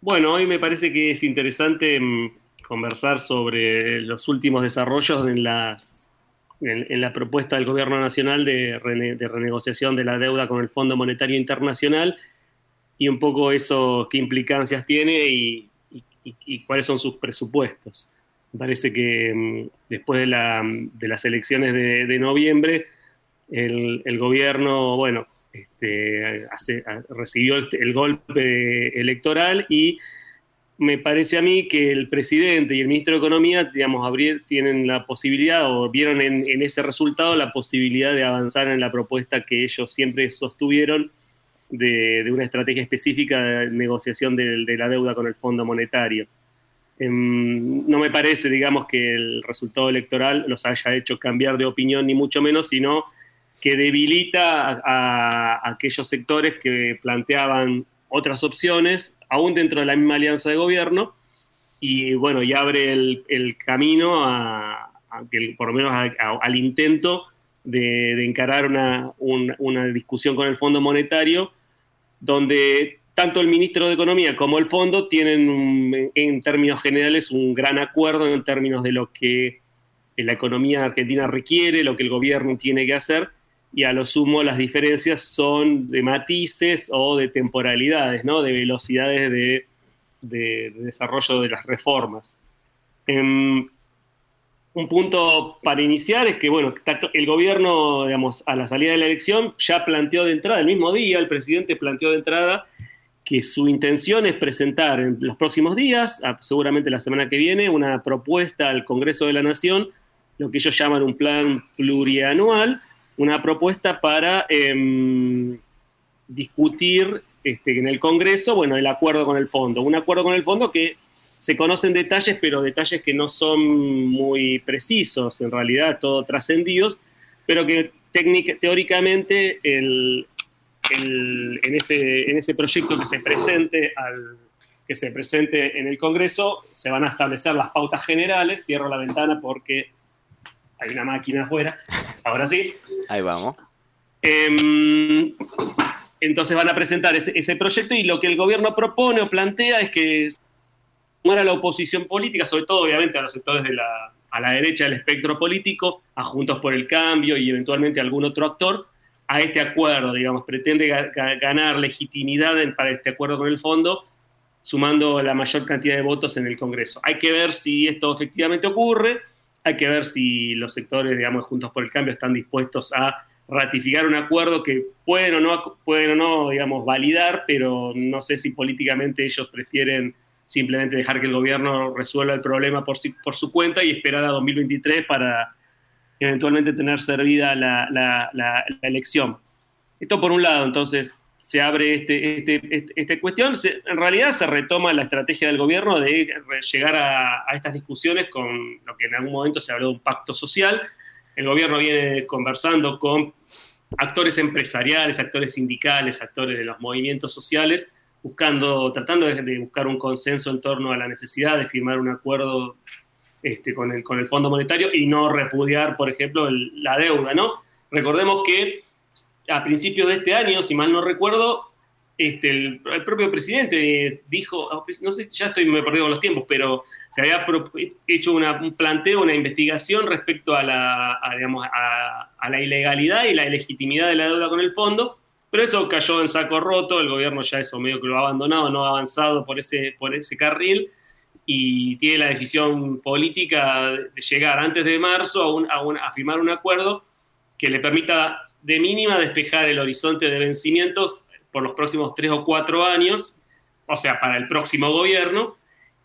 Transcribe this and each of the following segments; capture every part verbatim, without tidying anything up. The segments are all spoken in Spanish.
Bueno, hoy me parece que es interesante mm, conversar sobre los últimos desarrollos en, las, en, en la propuesta del Gobierno Nacional de, rene, de renegociación de la deuda con el Fondo Monetario Internacional y un poco eso, qué implicancias tiene y, y, y cuáles son sus presupuestos. Me parece que mm, después de, la, de las elecciones de, de noviembre, el, el gobierno, bueno, este, hace, recibió el, el golpe electoral y me parece a mí que el presidente y el ministro de Economía, digamos, abrir, tienen la posibilidad, o vieron en, en ese resultado la posibilidad de avanzar en la propuesta que ellos siempre sostuvieron de, de una estrategia específica de negociación de, de la deuda con el Fondo Monetario. Eh, no me parece, digamos, que el resultado electoral los haya hecho cambiar de opinión, ni mucho menos, sino que debilita a, a, a aquellos sectores que planteaban otras opciones, aún dentro de la misma alianza de gobierno, y bueno, y abre el, el camino a, a que, por lo menos a, a, al intento de, de encarar una, una, una discusión con el Fondo Monetario, donde tanto el ministro de Economía como el Fondo tienen, en términos generales, un gran acuerdo en términos de lo que la economía argentina requiere, lo que el gobierno tiene que hacer, y a lo sumo las diferencias son de matices o de temporalidades, ¿no? De velocidades de, de, de desarrollo de las reformas. Um, un punto para iniciar es que, bueno, el gobierno, digamos, a la salida de la elección ya planteó de entrada, el mismo día, el presidente planteó de entrada que su intención es presentar en los próximos días, seguramente la semana que viene, una propuesta al Congreso de la Nación, lo que ellos llaman un plan plurianual, una propuesta para eh, discutir este, en el Congreso, bueno, el acuerdo con el fondo. Un acuerdo con el fondo que se conocen detalles, pero detalles que no son muy precisos, en realidad, todo trascendidos, pero que técnica, teóricamente el, el, en, ese, en ese proyecto que se presente al, que se presente en el Congreso, se van a establecer las pautas generales. Cierro la ventana porque hay una máquina afuera. Ahora sí. Ahí vamos. Eh, entonces van a presentar ese, ese proyecto y lo que el gobierno propone o plantea es que sumar a la oposición política, sobre todo obviamente a los sectores de la, a la derecha del espectro político, a Juntos por el Cambio y eventualmente algún otro actor, a este acuerdo, digamos, pretende ga- ganar legitimidad en, para este acuerdo con el fondo, sumando la mayor cantidad de votos en el Congreso. Hay que ver si esto efectivamente ocurre. Hay que ver si los sectores, digamos, Juntos por el Cambio están dispuestos a ratificar un acuerdo que pueden o no, pueden o no, digamos, validar, pero no sé si políticamente ellos prefieren simplemente dejar que el gobierno resuelva el problema por, por su cuenta y esperar a dos mil veintitrés para eventualmente tener servida la, la, la, la elección. Esto por un lado, entonces se abre este, este, este, esta cuestión. Se, en realidad se retoma la estrategia del gobierno de llegar a, a estas discusiones con lo que en algún momento se habló de un pacto social. El gobierno viene conversando con actores empresariales, actores sindicales, actores de los movimientos sociales, buscando, tratando de, de buscar un consenso en torno a la necesidad de firmar un acuerdo este, con, el, con el Fondo Monetario y no repudiar, por ejemplo, el, la deuda, ¿no? Recordemos que a principios de este año, si mal no recuerdo, este, el, el propio presidente dijo, no sé, ya estoy me he perdido con los tiempos, pero se había pro, hecho una, un planteo, una investigación respecto a la, a, digamos, a, a la ilegalidad y la ilegitimidad de la deuda con el fondo, pero eso cayó en saco roto. El gobierno ya eso medio que lo ha abandonado, no ha avanzado por ese, por ese carril, y tiene la decisión política de llegar antes de marzo a, un, a, un, a firmar un acuerdo que le permita de mínima despejar el horizonte de vencimientos por los próximos tres o cuatro años, o sea, para el próximo gobierno,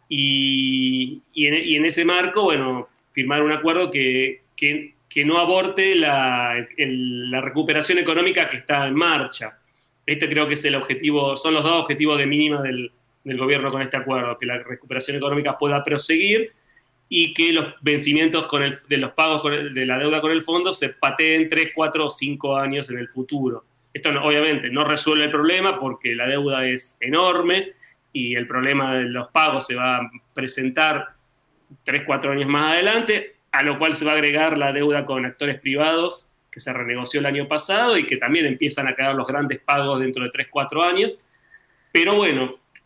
y, y, en, y en ese marco, bueno, firmar un acuerdo que, que, que no aborte la, el, la recuperación económica que está en marcha. Este creo que es el objetivo, son los dos objetivos de mínima del, del gobierno con este acuerdo, que la recuperación económica pueda proseguir y que los vencimientos con el, de los pagos con el, de la deuda con el fondo se pateen tres, cuatro o cinco años en el futuro. Esto no, obviamente no resuelve el problema porque la deuda es enorme y el problema de los pagos se va a presentar tres, cuatro años más adelante, a lo cual se va a agregar la deuda con actores privados que se renegoció el año pasado y que también empiezan a quedar los grandes pagos dentro de tres, cuatro años. Pero bueno,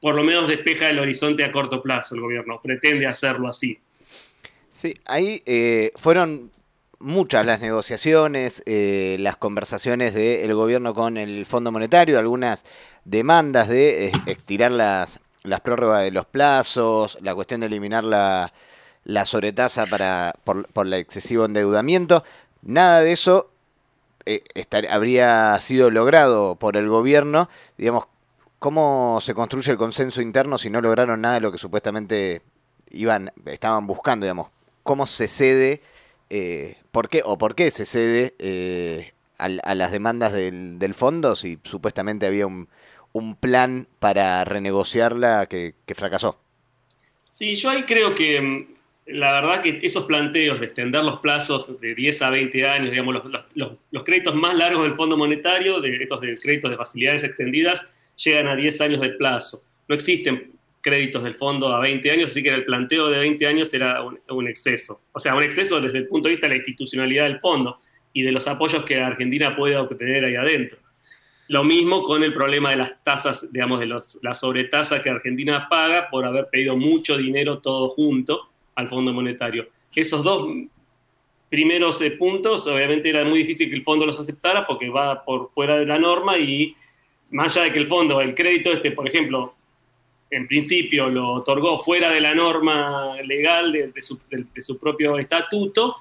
por lo menos despeja el horizonte a corto plazo el gobierno, pretende hacerlo así. Sí, ahí eh, fueron muchas las negociaciones, eh, las conversaciones del gobierno con el Fondo Monetario, algunas demandas de eh, estirar las, las prórrogas de los plazos, la cuestión de eliminar la, la sobretasa para, por, por el excesivo endeudamiento. Nada de eso eh, estar, habría sido logrado por el gobierno. Digamos, ¿cómo se construye el consenso interno si no lograron nada de lo que supuestamente iban, estaban buscando, digamos? ¿Cómo se cede, eh, por qué o por qué se cede eh, a, a las demandas del, del fondo si supuestamente había un, un plan para renegociarla que, que fracasó? Sí, yo ahí creo que la verdad que esos planteos de extender los plazos de diez a veinte años, digamos, los, los, los créditos más largos del Fondo Monetario, de estos de créditos de facilidades extendidas, llegan a diez años de plazo. No existen créditos del fondo a veinte años, así que el planteo de veinte años era un, un exceso. O sea, un exceso desde el punto de vista de la institucionalidad del fondo y de los apoyos que Argentina puede obtener ahí adentro. Lo mismo con el problema de las tasas, digamos, de los, la sobretasa que Argentina paga por haber pedido mucho dinero todo junto al Fondo Monetario. Esos dos primeros eh, puntos, obviamente era muy difícil que el fondo los aceptara porque va por fuera de la norma y más allá de que el fondo, el crédito este, por ejemplo, en principio lo otorgó fuera de la norma legal de, de, su, de, de su propio estatuto,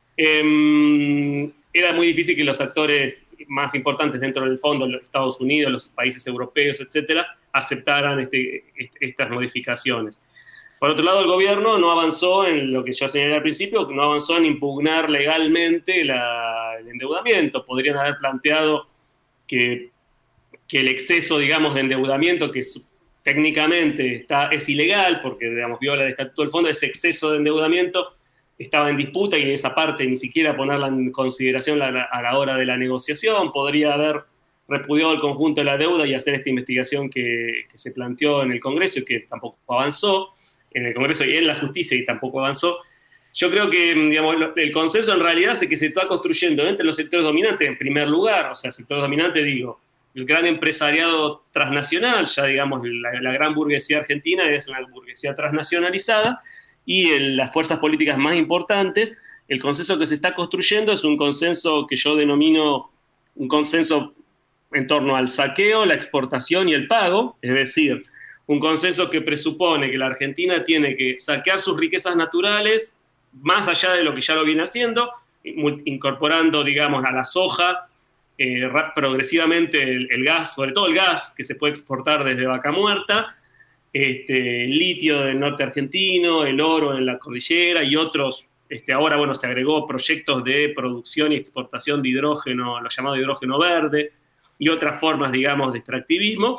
eh, era muy difícil que los actores más importantes dentro del fondo, los Estados Unidos, los países europeos, etcétera, aceptaran este, este, estas modificaciones. Por otro lado, el gobierno no avanzó en lo que yo señalé al principio, no avanzó en impugnar legalmente la, el endeudamiento. Podrían haber planteado que, que el exceso, digamos, de endeudamiento, que su, técnicamente está, es ilegal, porque, digamos, viola el estatuto del fondo, ese exceso de endeudamiento estaba en disputa y esa parte ni siquiera ponerla en consideración a la, a la hora de la negociación. Podría haber repudiado el conjunto de la deuda y hacer esta investigación que, que se planteó en el Congreso y que tampoco avanzó, en el Congreso y en la justicia y tampoco avanzó. Yo creo que, digamos, el consenso en realidad es que se está construyendo entre los sectores dominantes, en primer lugar, o sea, sectores dominantes, digo, el gran empresariado transnacional, ya digamos, la, la gran burguesía argentina es una burguesía transnacionalizada, y el, las fuerzas políticas más importantes. El consenso que se está construyendo es un consenso que yo denomino un consenso en torno al saqueo, la exportación y el pago, es decir, un consenso que presupone que la Argentina tiene que saquear sus riquezas naturales, más allá de lo que ya lo viene haciendo, incorporando, digamos, a la soja, eh, progresivamente el, el gas, sobre todo el gas que se puede exportar desde Vaca Muerta, este, el litio del norte argentino, el oro en la cordillera y otros. Este, ahora, bueno, se agregó proyectos de producción y exportación de hidrógeno, lo llamado hidrógeno verde, y otras formas, digamos, de extractivismo,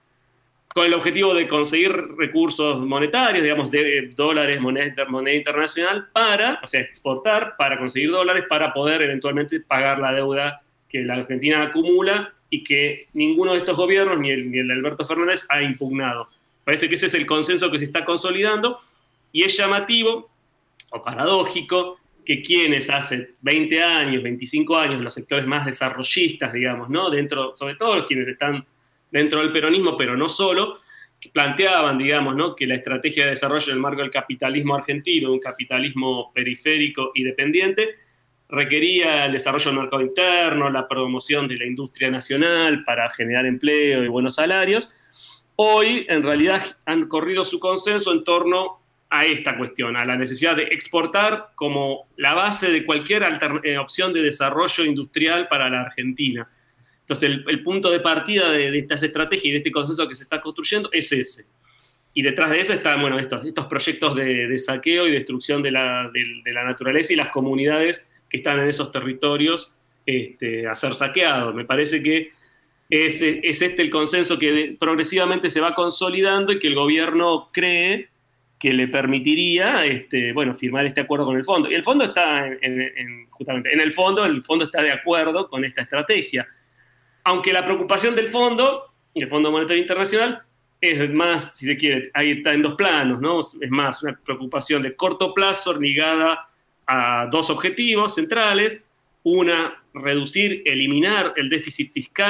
con el objetivo de conseguir recursos monetarios, digamos, de dólares, moneda, moneda internacional, para, o sea, exportar, para conseguir dólares, para poder eventualmente pagar la deuda que la Argentina acumula y que ninguno de estos gobiernos, ni el, ni el de Alberto Fernández, ha impugnado. Parece que ese es el consenso que se está consolidando, y es llamativo o paradójico que quienes hace veinte años, veinticinco años, los sectores más desarrollistas, digamos, ¿no? Dentro, sobre todo quienes están dentro del peronismo, pero no solo, que planteaban, digamos, ¿no?, que la estrategia de desarrollo en el marco del capitalismo argentino, un capitalismo periférico y dependiente, requería el desarrollo del mercado interno, la promoción de la industria nacional para generar empleo y buenos salarios. Hoy, en realidad, han corrido su consenso en torno a esta cuestión, a la necesidad de exportar como la base de cualquier opción de desarrollo industrial para la Argentina. Entonces, el, el punto de partida de, de estas estrategias y de este consenso que se está construyendo es ese. Y detrás de eso están, bueno, estos, estos proyectos de, de saqueo y destrucción de la, de, de la naturaleza y las comunidades que están en esos territorios este, a ser saqueados. Me parece que es, es este el consenso que progresivamente se va consolidando y que el gobierno cree que le permitiría, este, bueno, firmar este acuerdo con el fondo. Y el fondo está, en, en, en, justamente, en el fondo, el fondo está de acuerdo con esta estrategia. Aunque la preocupación del fondo, y el Fondo Monetario Internacional, es más, si se quiere, ahí está en dos planos, ¿no? Es más una preocupación de corto plazo ligada a dos objetivos centrales. Una, reducir, eliminar el déficit fiscal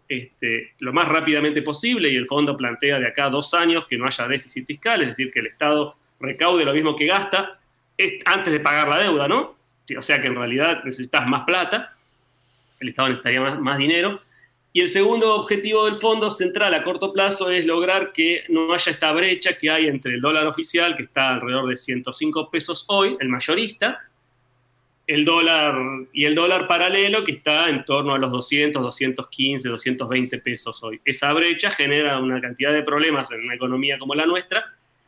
este, lo más rápidamente posible, y el fondo plantea de acá a dos años que no haya déficit fiscal, es decir, que el Estado recaude lo mismo que gasta antes de pagar la deuda, ¿no? O sea que en realidad necesitas más plata, el Estado necesitaría más, más dinero. Y el segundo objetivo del fondo central a corto plazo es lograr que no haya esta brecha que hay entre el dólar oficial, que está alrededor de ciento cinco pesos hoy, el mayorista, el dólar y el dólar paralelo, que está en torno a los doscientos, doscientos quince, doscientos veinte pesos hoy. Esa brecha genera una cantidad de problemas en una economía como la nuestra,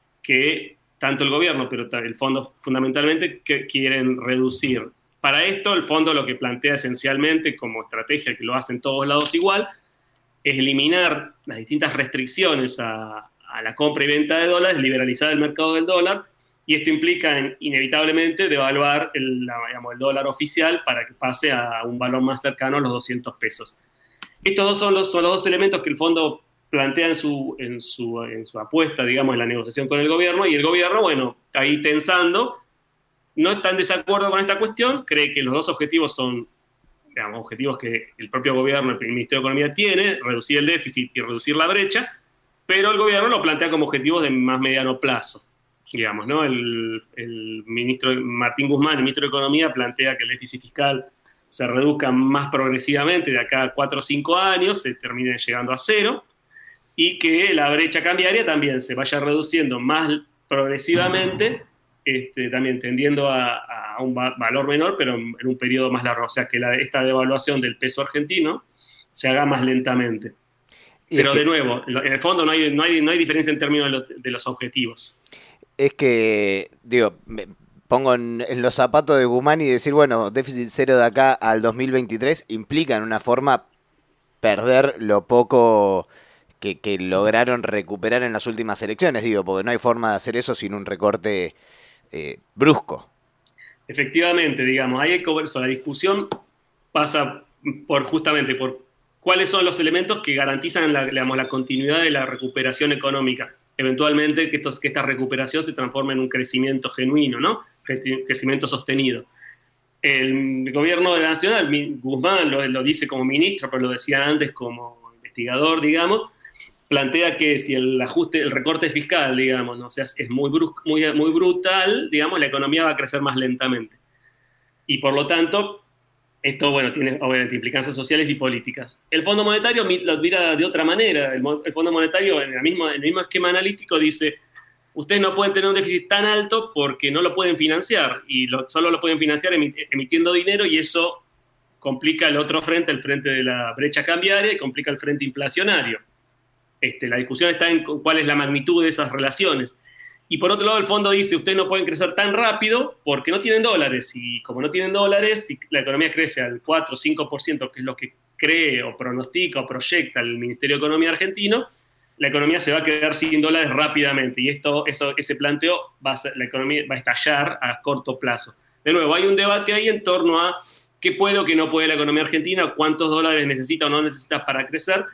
que tanto el gobierno, pero el fondo fundamentalmente, que quieren reducir. Para esto, el fondo lo que plantea esencialmente como estrategia, que lo hacen todos lados igual, es eliminar las distintas restricciones a, a la compra y venta de dólares, liberalizar el mercado del dólar, y esto implica en, inevitablemente devaluar el, la, digamos, el dólar oficial para que pase a un valor más cercano a los doscientos pesos. Estos dos son los, son los dos elementos que el fondo plantea en su, en, su, en su apuesta, digamos, en la negociación con el gobierno, y el gobierno, bueno, está ahí tensando, no está en desacuerdo con esta cuestión, cree que los dos objetivos son, digamos, objetivos que el propio gobierno, el Ministerio de Economía tiene, reducir el déficit y reducir la brecha, pero el gobierno lo plantea como objetivos de más mediano plazo, digamos, ¿no? El, el ministro Martín Guzmán, el ministro de Economía, plantea que el déficit fiscal se reduzca más progresivamente de acá a cuatro o cinco años, se termine llegando a cero, y que la brecha cambiaria también se vaya reduciendo más progresivamente, este, también tendiendo a, a un va valor menor, pero en, en un periodo más largo. O sea, que la, esta devaluación del peso argentino se haga más lentamente. Pero que, de nuevo, en el fondo no hay, no hay, no hay diferencia en términos de, lo, de los objetivos. Es que, digo, me pongo en, en los zapatos de Guzmán y decir, bueno, déficit cero de acá al dos mil veintitrés implica en una forma perder lo poco que, que lograron recuperar en las últimas elecciones, digo, porque no hay forma de hacer eso sin un recorte eh, brusco. Efectivamente, digamos, ahí hay que, la discusión pasa por justamente por cuáles son los elementos que garantizan la, digamos, la continuidad de la recuperación económica. Eventualmente que, estos, que esta recuperación se transforme en un crecimiento genuino, ¿no? Crecimiento sostenido. El gobierno de la Nacional, Guzmán lo, lo dice como ministro, pero lo decía antes como investigador, digamos, plantea que si el ajuste, el recorte fiscal, digamos, ¿no? O sea, es muy, brusco, muy, muy brutal, digamos, la economía va a crecer más lentamente. Y por lo tanto, esto, bueno, tiene obviamente implicancias sociales y políticas. El Fondo Monetario lo mira de otra manera. El, el Fondo Monetario, en el, mismo, en el mismo esquema analítico, dice, ustedes no pueden tener un déficit tan alto porque no lo pueden financiar, y lo, solo lo pueden financiar emitiendo dinero, y eso complica el otro frente, el frente de la brecha cambiaria, y complica el frente inflacionario. Este, la discusión está en cuál es la magnitud de esas relaciones. Y por otro lado, el fondo dice, ustedes no pueden crecer tan rápido porque no tienen dólares. Y como no tienen dólares, si la economía crece al cuatro o cinco por ciento, que es lo que cree o pronostica o proyecta el Ministerio de Economía argentino, la economía se va a quedar sin dólares rápidamente. Y esto, eso, ese planteo, va a ser, la economía va a estallar a corto plazo. De nuevo, hay un debate ahí en torno a qué puede o qué no puede la economía argentina, cuántos dólares necesita o no necesita para crecer.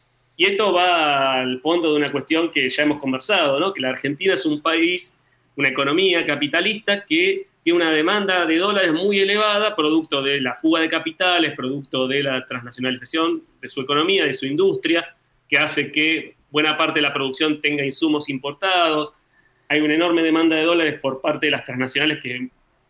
Y esto va al fondo de una cuestión que ya hemos conversado, ¿no? Que la Argentina es un país, una economía capitalista que tiene una demanda de dólares muy elevada, producto de la fuga de capitales, producto de la transnacionalización de su economía, de su industria, que hace que buena parte de la producción tenga insumos importados. Hay una enorme demanda de dólares por parte de las transnacionales que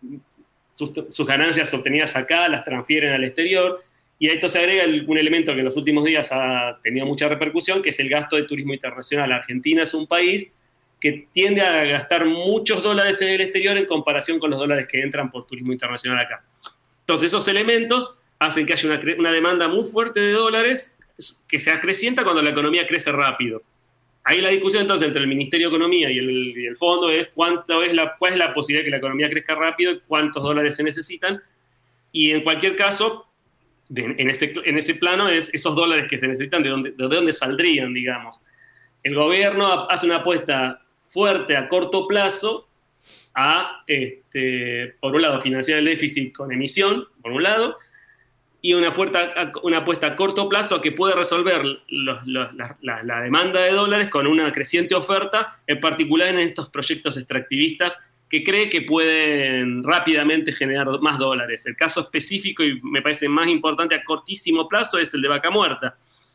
sus, sus ganancias obtenidas acá las transfieren al exterior. Y a esto se agrega un elemento que en los últimos días ha tenido mucha repercusión, que es el gasto de turismo internacional. Argentina es un país que tiende a gastar muchos dólares en el exterior en comparación con los dólares que entran por turismo internacional acá. Entonces, esos elementos hacen que haya una, una demanda muy fuerte de dólares que se acrecienta cuando la economía crece rápido. Ahí la discusión entonces entre el Ministerio de Economía y el, y el Fondo es, cuánto es la, cuál es la posibilidad de que la economía crezca rápido y cuántos dólares se necesitan. Y en cualquier caso, De, en, ese, en ese plano es esos dólares que se necesitan, de dónde, de dónde saldrían, digamos. El gobierno hace una apuesta fuerte a corto plazo a, este, por un lado, financiar el déficit con emisión, por un lado, y una, puerta, una apuesta a corto plazo a que puede resolver los, los, la, la, la demanda de dólares con una creciente oferta, en particular en estos proyectos extractivistas que cree que pueden rápidamente generar más dólares. El caso específico, y me parece más importante a cortísimo plazo, es el de Vaca Muerta.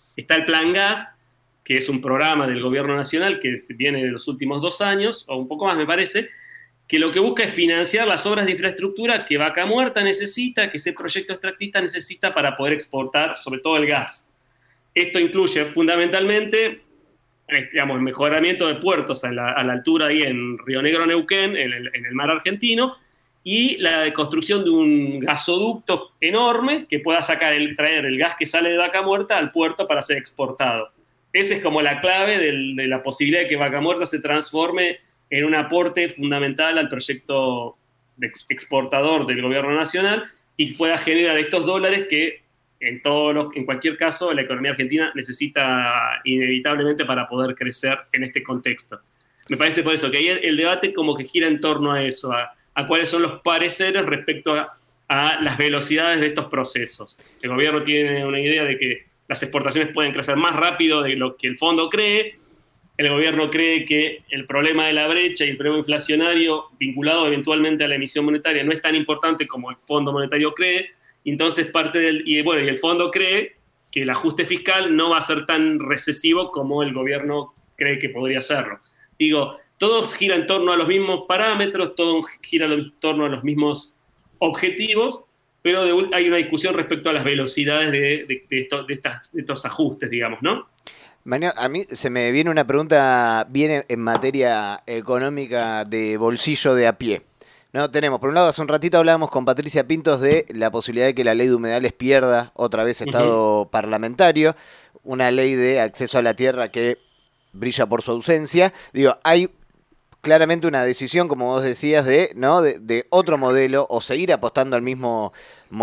Está el Plan Gas, que es un programa del gobierno nacional que viene de los últimos dos años, o un poco más me parece, que lo que busca es financiar las obras de infraestructura que Vaca Muerta necesita, que ese proyecto extractista necesita para poder exportar, sobre todo el gas. Esto incluye fundamentalmente, digamos, el mejoramiento de puertos a la, a la altura ahí en Río Negro, Neuquén, en el, en el mar argentino, y la construcción de un gasoducto enorme que pueda sacar el, traer el gas que sale de Vaca Muerta al puerto para ser exportado. Esa es como la clave del, de la posibilidad de que Vaca Muerta se transforme en un aporte fundamental al proyecto de ex exportador del gobierno nacional y pueda generar estos dólares que en, todos los, en cualquier caso la economía argentina necesita inevitablemente para poder crecer en este contexto. Me parece por eso que ahí el, el debate como que gira en torno a eso, a, a cuáles son los pareceres respecto a, a las velocidades de estos procesos. El gobierno tiene una idea de que las exportaciones pueden crecer más rápido de lo que el fondo cree. El gobierno cree que el problema de la brecha y el problema inflacionario vinculado eventualmente a la emisión monetaria no es tan importante como el Fondo Monetario cree. Entonces parte del... Y bueno, y el fondo cree que el ajuste fiscal no va a ser tan recesivo como el gobierno cree que podría serlo. Digo, todo gira en torno a los mismos parámetros, todo gira en torno a los mismos objetivos, pero de, hay una discusión respecto a las velocidades de, de, de, esto, de, estas, de estos ajustes, digamos, ¿no? Manuel, a mí se me viene una pregunta bien en materia económica de bolsillo de a pie. No tenemos, por un lado, hace un ratito hablábamos con Patricia Pintos de la posibilidad de que la ley de humedales pierda otra vez estado uh-huh. parlamentario, una ley de acceso a la tierra que brilla por su ausencia. Digo, hay claramente una decisión, como vos decías, de, ¿no? de, de otro modelo o seguir apostando al mismo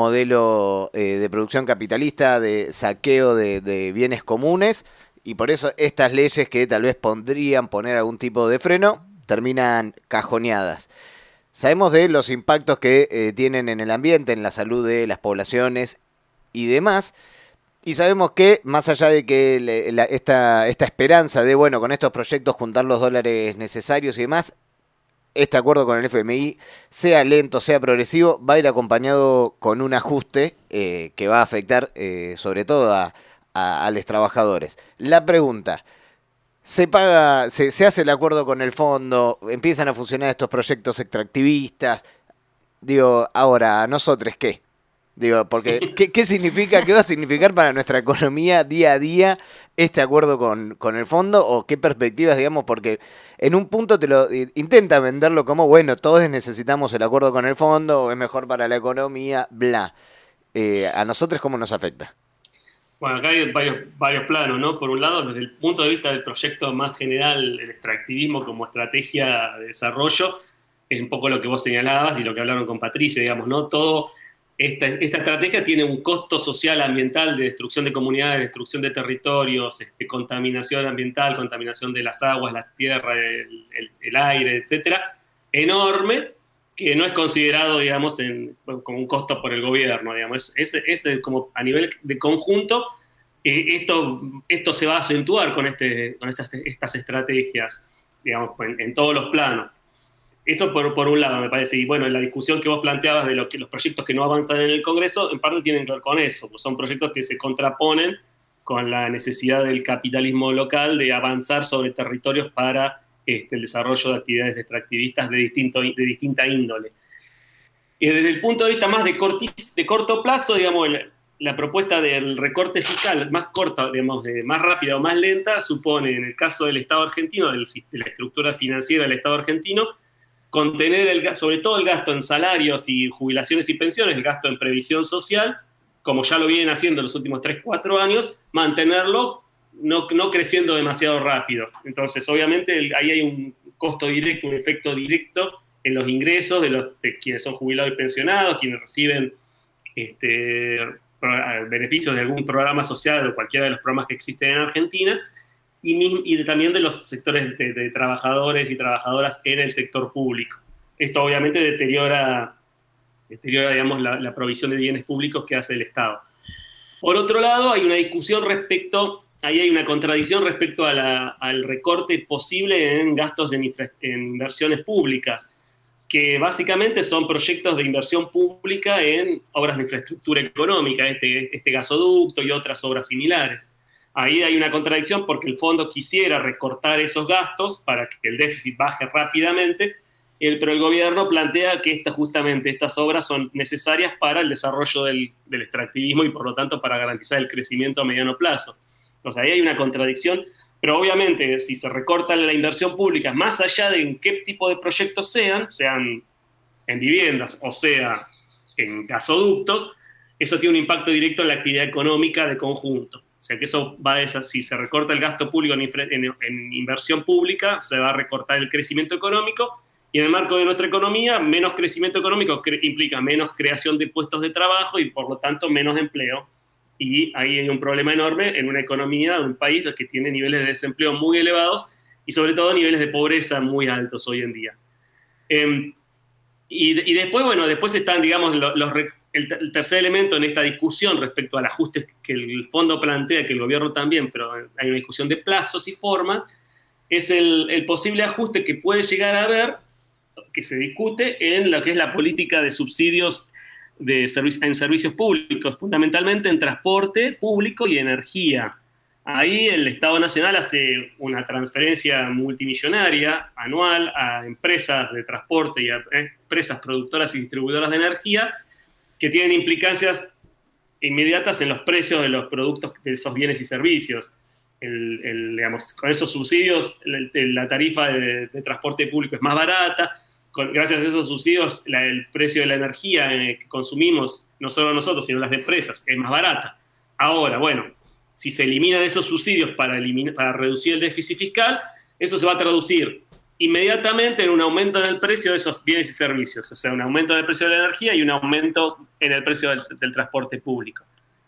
modelo eh, de producción capitalista, de saqueo de, de bienes comunes, y por eso estas leyes que tal vez pondrían poner algún tipo de freno terminan cajoneadas. Sabemos de los impactos que eh, tienen en el ambiente, en la salud de las poblaciones y demás, y sabemos que más allá de que le, la, esta, esta esperanza de, bueno, con estos proyectos juntar los dólares necesarios y demás, este acuerdo con el F M I, sea lento, sea progresivo, va a ir acompañado con un ajuste eh, que va a afectar eh, sobre todo a, a, a los trabajadores. La pregunta... Se paga, se, se hace el acuerdo con el fondo, empiezan a funcionar estos proyectos extractivistas. Digo, ahora, ¿a nosotros qué? Digo, porque ¿qué, qué significa, qué va a significar para nuestra economía día a día este acuerdo con, con el fondo? ¿O qué perspectivas, digamos? Porque en un punto te lo intenta venderlo como, bueno, todos necesitamos el acuerdo con el fondo, es mejor para la economía, bla. Eh, ¿A nosotros cómo nos afecta? Bueno, acá hay varios, varios planos, ¿no? Por un lado, desde el punto de vista del proyecto más general, el extractivismo como estrategia de desarrollo, es un poco lo que vos señalabas y lo que hablaron con Patricia, digamos, ¿no? Todo, esta, esta estrategia tiene un costo social, ambiental, de destrucción de comunidades, destrucción de territorios, este, contaminación ambiental, contaminación de las aguas, la tierra, el, el, el aire, etcétera, enorme, que no es considerado, digamos, en, como un costo por el gobierno, digamos. Es, es, es como a nivel de conjunto, eh, esto, esto se va a acentuar con, este, con estas, estas estrategias, digamos, en, en todos los planos. Eso por, por un lado, me parece. Y bueno, la discusión que vos planteabas de lo que, los proyectos que no avanzan en el Congreso, en parte tienen que ver con eso, pues son proyectos que se contraponen con la necesidad del capitalismo local de avanzar sobre territorios para Este, el desarrollo de actividades extractivistas de, distinto, de distinta índole. Y desde el punto de vista más de, cortis, de corto plazo, digamos, la, la propuesta del recorte fiscal más corta, digamos, de, más rápida o más lenta, supone, en el caso del Estado argentino, del, de la estructura financiera del Estado argentino, contener el, sobre todo el gasto en salarios y jubilaciones y pensiones, el gasto en previsión social, como ya lo vienen haciendo los últimos tres, cuatro años, mantenerlo No, no creciendo demasiado rápido. Entonces, obviamente, el, ahí hay un costo directo, un efecto directo en los ingresos de, los, de quienes son jubilados y pensionados, quienes reciben este, beneficios de algún programa social o cualquiera de los programas que existen en Argentina, y, y de, también de los sectores de, de trabajadores y trabajadoras en el sector público. Esto, obviamente, deteriora, deteriora digamos, la, la provisión de bienes públicos que hace el Estado. Por otro lado, hay una discusión respecto... Ahí hay una contradicción respecto a la, al recorte posible en gastos de infra, en inversiones públicas, que básicamente son proyectos de inversión pública en obras de infraestructura económica, este, este gasoducto y otras obras similares. ahí hay una contradicción porque el fondo quisiera recortar esos gastos para que el déficit baje rápidamente, el, pero el gobierno plantea que esta, justamente estas obras son necesarias para el desarrollo del, del extractivismo y por lo tanto para garantizar el crecimiento a mediano plazo. Entonces ahí hay una contradicción, pero obviamente si se recorta la inversión pública, más allá de en qué tipo de proyectos sean, sean en viviendas o sea en gasoductos, eso tiene un impacto directo en la actividad económica de conjunto. O sea que eso va a esa, si se recorta el gasto público en, en, en inversión pública, se va a recortar el crecimiento económico, y en el marco de nuestra economía, menos crecimiento económico implica menos creación de puestos de trabajo y por lo tanto menos empleo. Y ahí hay un problema enorme en una economía de un país que tiene niveles de desempleo muy elevados y sobre todo niveles de pobreza muy altos hoy en día. Eh, y, y después, bueno, después están, digamos, los, los, el, el tercer elemento en esta discusión respecto al ajuste que el fondo plantea, que el gobierno también, pero hay una discusión de plazos y formas, es el, el posible ajuste que puede llegar a haber, que se discute en lo que es la política de subsidios de servici- en servicios públicos, fundamentalmente en transporte público y energía. Ahí el Estado Nacional hace una transferencia multimillonaria anual a empresas de transporte y a empresas productoras y distribuidoras de energía que tienen implicancias inmediatas en los precios de los productos de esos bienes y servicios. El, el, digamos, con esos subsidios el, el, la tarifa de, de transporte público es más barata. Con, gracias a esos subsidios la, el precio de la energía eh, que consumimos, no solo nosotros, sino las empresas, es más barata. Ahora, bueno, si se eliminan esos subsidios para, eliminar, para reducir el déficit fiscal, eso se va a traducir inmediatamente en un aumento en el precio de esos bienes y servicios, o sea, un aumento en el precio de la energía y un aumento en el precio del, del transporte público.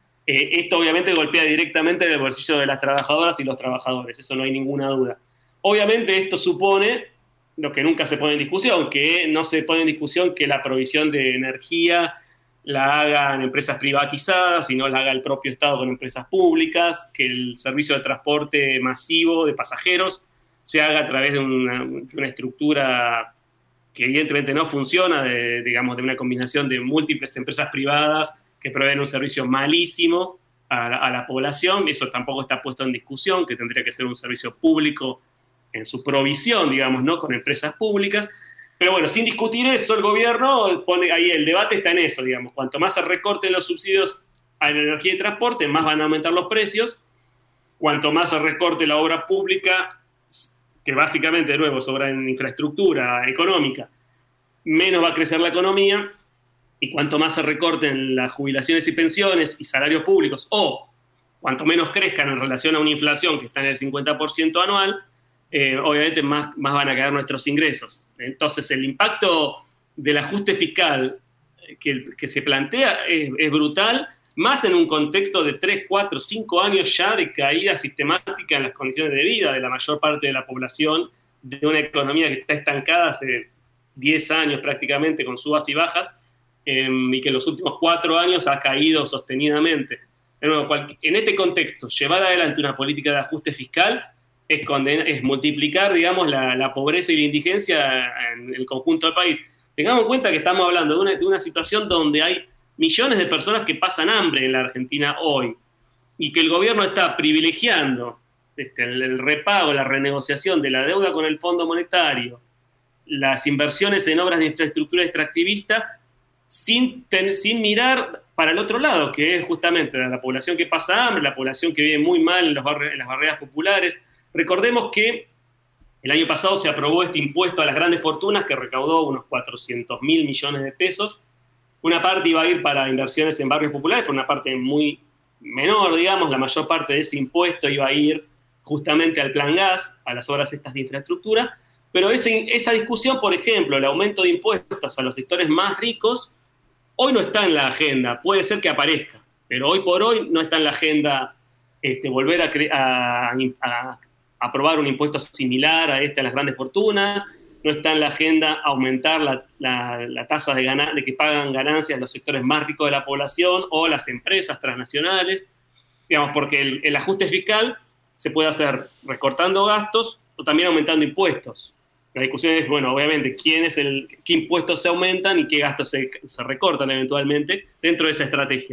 Eh, esto obviamente golpea directamente en el bolsillo de las trabajadoras y los trabajadores, eso no hay ninguna duda. Obviamente esto supone lo que nunca se pone en discusión, que no se pone en discusión que la provisión de energía la hagan empresas privatizadas, sino la haga el propio Estado con empresas públicas, que el servicio de transporte masivo de pasajeros se haga a través de una, de una estructura que evidentemente no funciona, de, digamos, de una combinación de múltiples empresas privadas que proveen un servicio malísimo a, a la población. Eso tampoco está puesto en discusión, que tendría que ser un servicio público en su provisión, digamos, ¿no? Con empresas públicas. Pero bueno, sin discutir eso, el gobierno pone ahí, el debate está en eso, digamos. Cuanto más se recorten los subsidios a la energía y transporte, más van a aumentar los precios. Cuanto más se recorte la obra pública, que básicamente, de nuevo, es obra en infraestructura económica, menos va a crecer la economía. Y cuanto más se recorten las jubilaciones y pensiones y salarios públicos, o cuanto menos crezcan en relación a una inflación que está en el cincuenta por ciento anual, eh, obviamente más, más van a caer nuestros ingresos. Entonces, el impacto del ajuste fiscal que, que se plantea es, es brutal, más en un contexto de tres, cuatro, cinco años ya de caída sistemática en las condiciones de vida de la mayor parte de la población, de una economía que está estancada hace diez años prácticamente, con subas y bajas, eh, y que en los últimos cuatro años ha caído sostenidamente. Pero bueno, en este contexto, llevar adelante una política de ajuste fiscal es, condenar, es multiplicar, digamos, la, la pobreza y la indigencia en el conjunto del país. Tengamos en cuenta que estamos hablando de una, de una situación donde hay millones de personas que pasan hambre en la Argentina hoy, y que el gobierno está privilegiando este, el, el repago, la renegociación de la deuda con el Fondo Monetario, las inversiones en obras de infraestructura extractivista, sin, ten, sin mirar para el otro lado, que es justamente la población que pasa hambre, la población que vive muy mal en, los barri- en las barriadas populares. Recordemos que el año pasado se aprobó este impuesto a las grandes fortunas que recaudó unos cuatrocientos mil millones de pesos. Una parte iba a ir para inversiones en barrios populares, pero una parte muy menor, digamos. La mayor parte de ese impuesto iba a ir justamente al Plan Gas, a las obras estas de infraestructura. Pero ese, esa discusión, por ejemplo, el aumento de impuestos a los sectores más ricos, hoy no está en la agenda. Puede ser que aparezca, pero hoy por hoy no está en la agenda este, volver a, cre- a, a, a aprobar un impuesto similar a este a las grandes fortunas. No está en la agenda aumentar la, la, la tasa de, gana, de que pagan ganancias los sectores más ricos de la población o las empresas transnacionales, digamos, porque el, el ajuste fiscal se puede hacer recortando gastos o también aumentando impuestos. La discusión es, bueno, obviamente, quién es el, qué impuestos se aumentan y qué gastos se, se recortan eventualmente dentro de esa estrategia.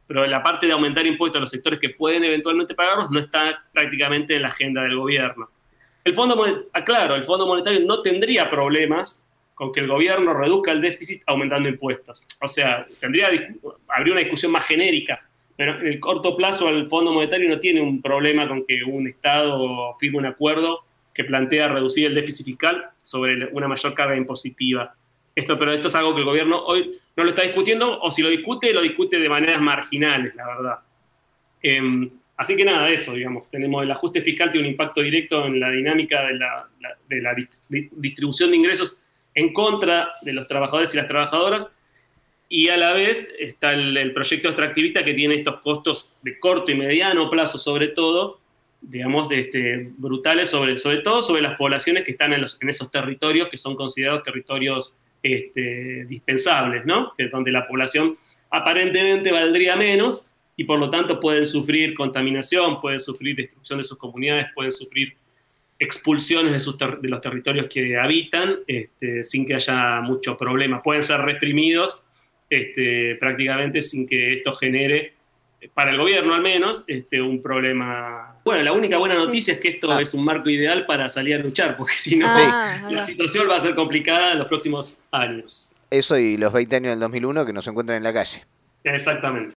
pero la parte de aumentar impuestos a los sectores que pueden eventualmente pagarlos no está prácticamente en la agenda del gobierno. El Fondo Monetario, claro, el Fondo Monetario no tendría problemas con que el gobierno reduzca el déficit aumentando impuestos. O sea, tendría, habría una discusión más genérica, pero en el corto plazo el Fondo Monetario no tiene un problema con que un Estado firme un acuerdo que plantea reducir el déficit fiscal sobre una mayor carga impositiva. Esto, pero esto es algo que el gobierno hoy no lo está discutiendo, o si lo discute, lo discute de maneras marginales, la verdad. Eh, así que nada, eso, digamos, tenemos el ajuste fiscal, tiene un impacto directo en la dinámica de la, la, de la distribución de ingresos en contra de los trabajadores y las trabajadoras, y a la vez está el, el proyecto extractivista que tiene estos costos de corto y mediano plazo, sobre todo, digamos, de este, brutales, sobre, sobre todo sobre las poblaciones que están en, los, en esos territorios que son considerados territorios este, dispensables, ¿no? Que, donde la población aparentemente valdría menos y por lo tanto pueden sufrir contaminación, pueden sufrir destrucción de sus comunidades, pueden sufrir expulsiones de, sus ter- de los territorios que habitan este, sin que haya mucho problema. Pueden ser reprimidos este, prácticamente sin que esto genere, para el gobierno al menos, este, un problema. Bueno, la única buena noticia sí. es que esto ah. es un marco ideal para salir a luchar, porque si no, ah, sí. la situación va a ser complicada en los próximos años. Eso y los veinte años del dos mil uno que nos encuentran en la calle. Exactamente.